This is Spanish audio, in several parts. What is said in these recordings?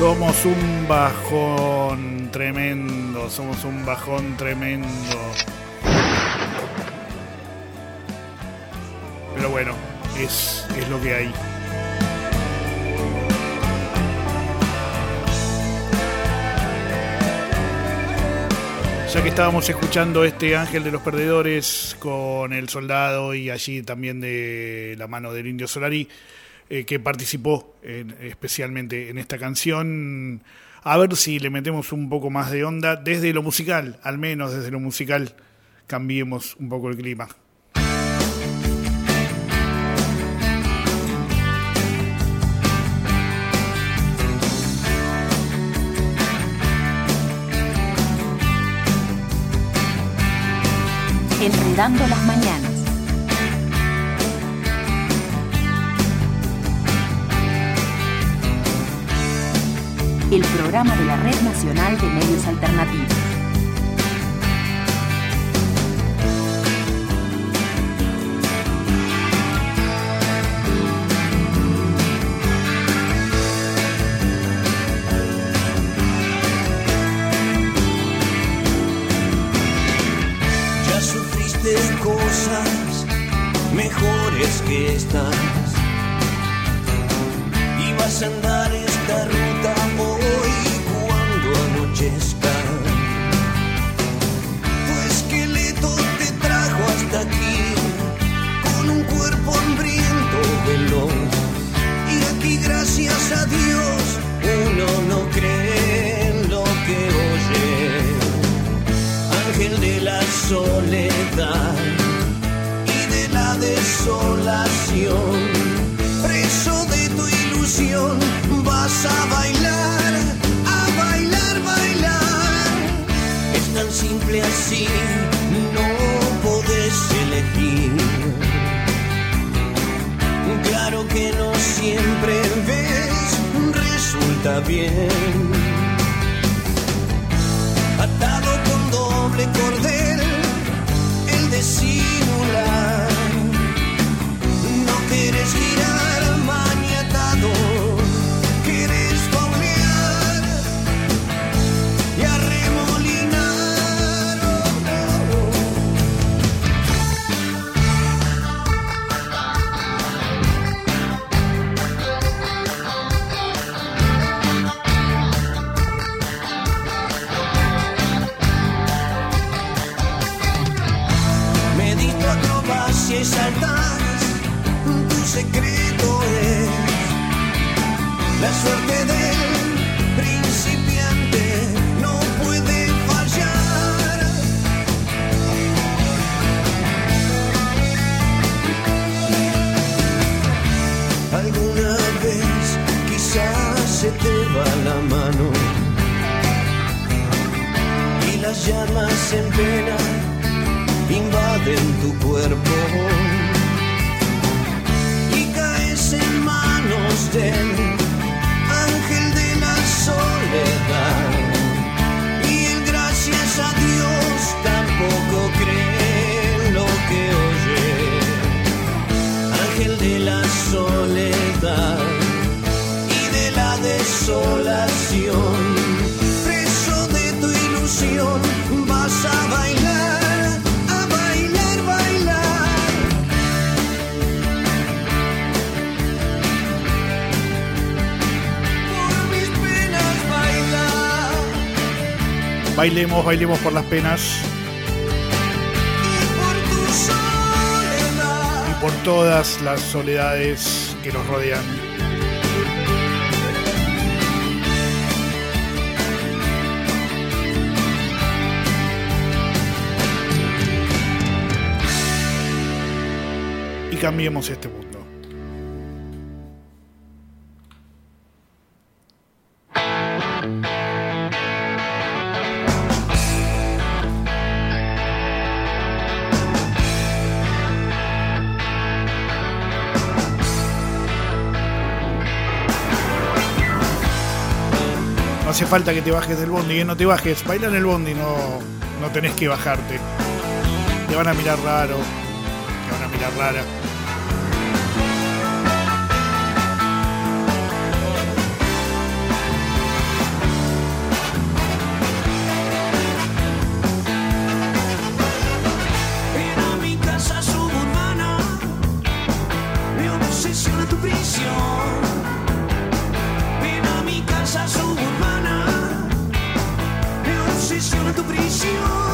Somos un bajón tremendo, somos un bajón tremendo. Pero bueno, es lo que hay. Ya que estábamos escuchando este Ángel de los Perdedores con El Soldado y allí también de la mano del Indio Solari, que participó especialmente en esta canción, a ver si le metemos un poco más de onda desde lo musical, al menos desde lo musical, cambiemos un poco el clima. Enredando las mañanas. El programa de la Red Nacional de Medios Alternativos. Cosas mejores que estas y vas a andar esta ruta hoy cuando anochezca. Tu esqueleto te trajo hasta aquí con un cuerpo hambriento veloz, y aquí gracias a Dios uno no cree en lo que oye. Ángel de la soledad y de la desolación, preso de tu ilusión, vas a bailar, bailar. Es tan simple así, no podés elegir. Claro que no siempre ves, resulta bien. Atado con doble cordel, el disimular. No quieres girar maniatado, quieres faunear y arremolinar. Y saltas, tu secreto es la suerte del principiante, no puede fallar. Alguna vez quizás se te va la mano y las llamas en pena invaden tu cuerpo y caes en manos del ángel de la soledad, y él gracias a Dios tampoco cree en lo que oye. Ángel de la soledad y de la desolación, preso de tu ilusión, vas a bailar. Bailemos, bailemos por las penas y por todas las soledades que nos rodean. Y cambiemos este mundo. No hace falta que te bajes del bondi, no te bajes, baila en el bondi, no tenés que bajarte. Te van a mirar raro, te van a mirar rara. obsesiona tu prisión. Ven a mi casa suburbana, me obsesiona tu prisión.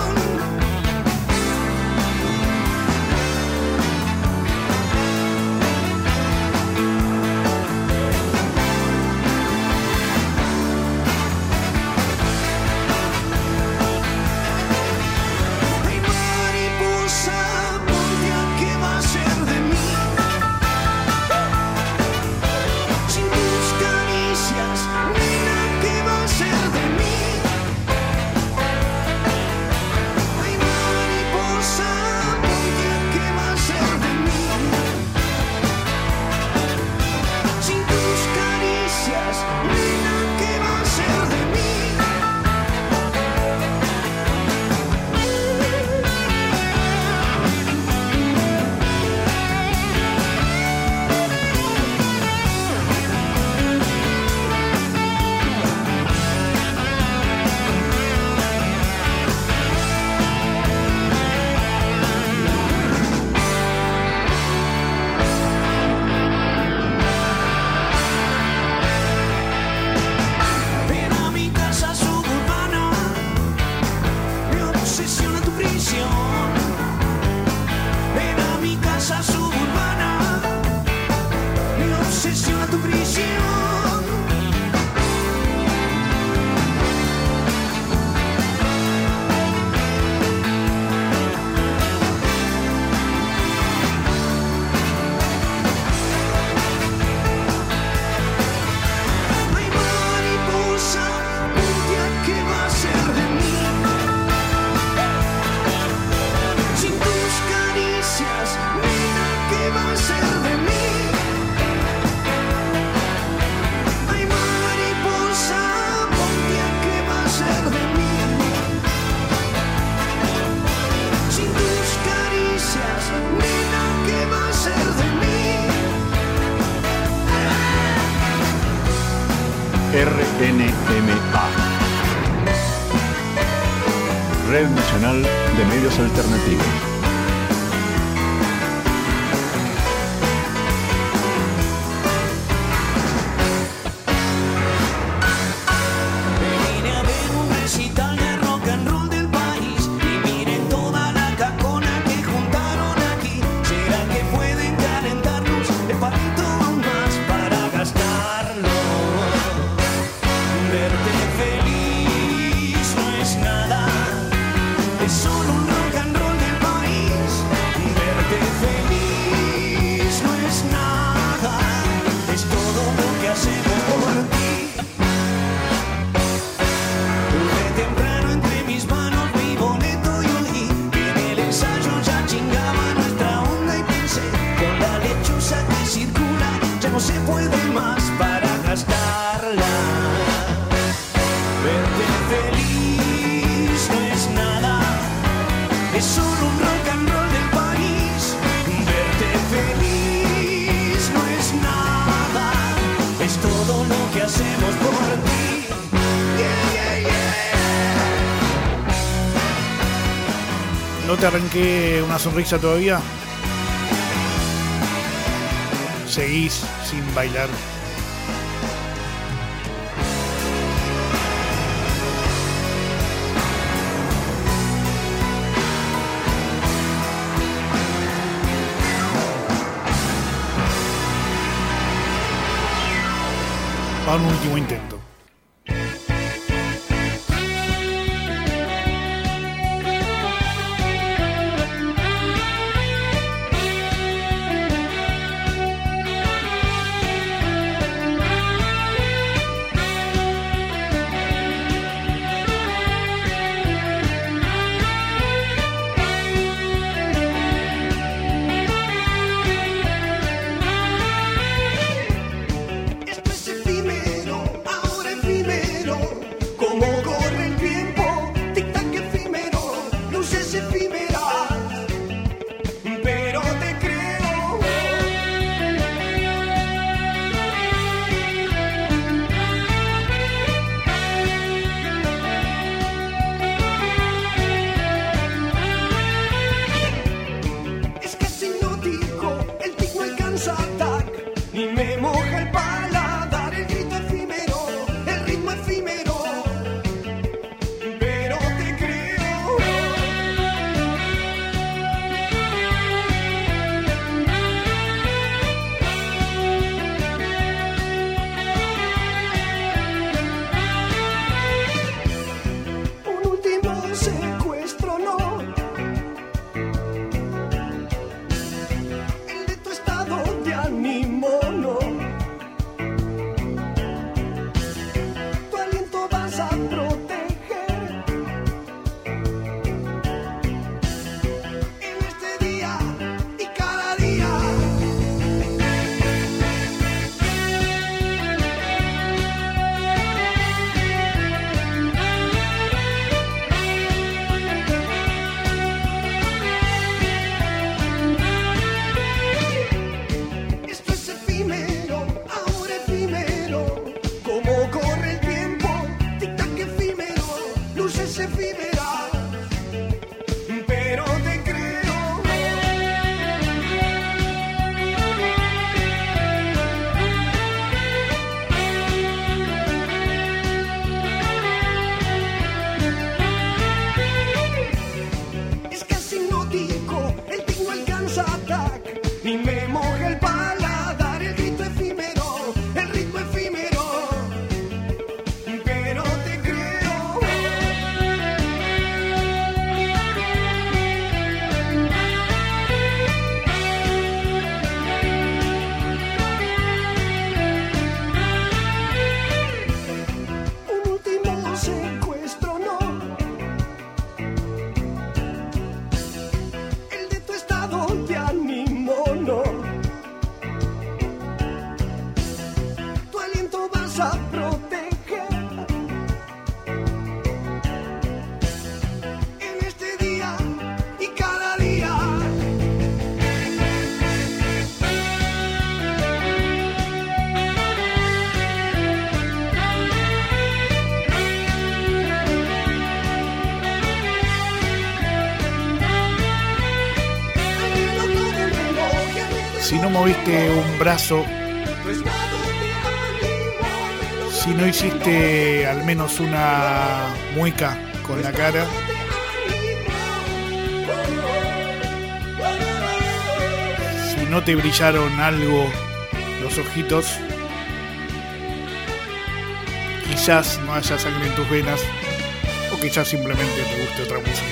RNMA, Red Nacional de Medios Alternativos. ¿No te arranqué una sonrisa todavía? Seguís sin bailar. Va un último intento. Esto es efímero, ahora vamos a proteger. En este día y cada día. Si no moviste un brazo, si no hiciste al menos una mueca con la cara, si no te brillaron algo los ojitos, quizás no haya sangre en tus venas, o quizás simplemente te guste otra música.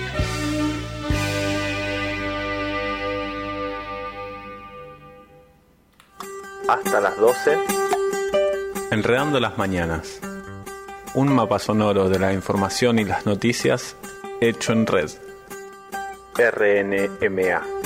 Hasta las 12. Enredando las mañanas. Un mapa sonoro de la información y las noticias hecho en red. RNMA.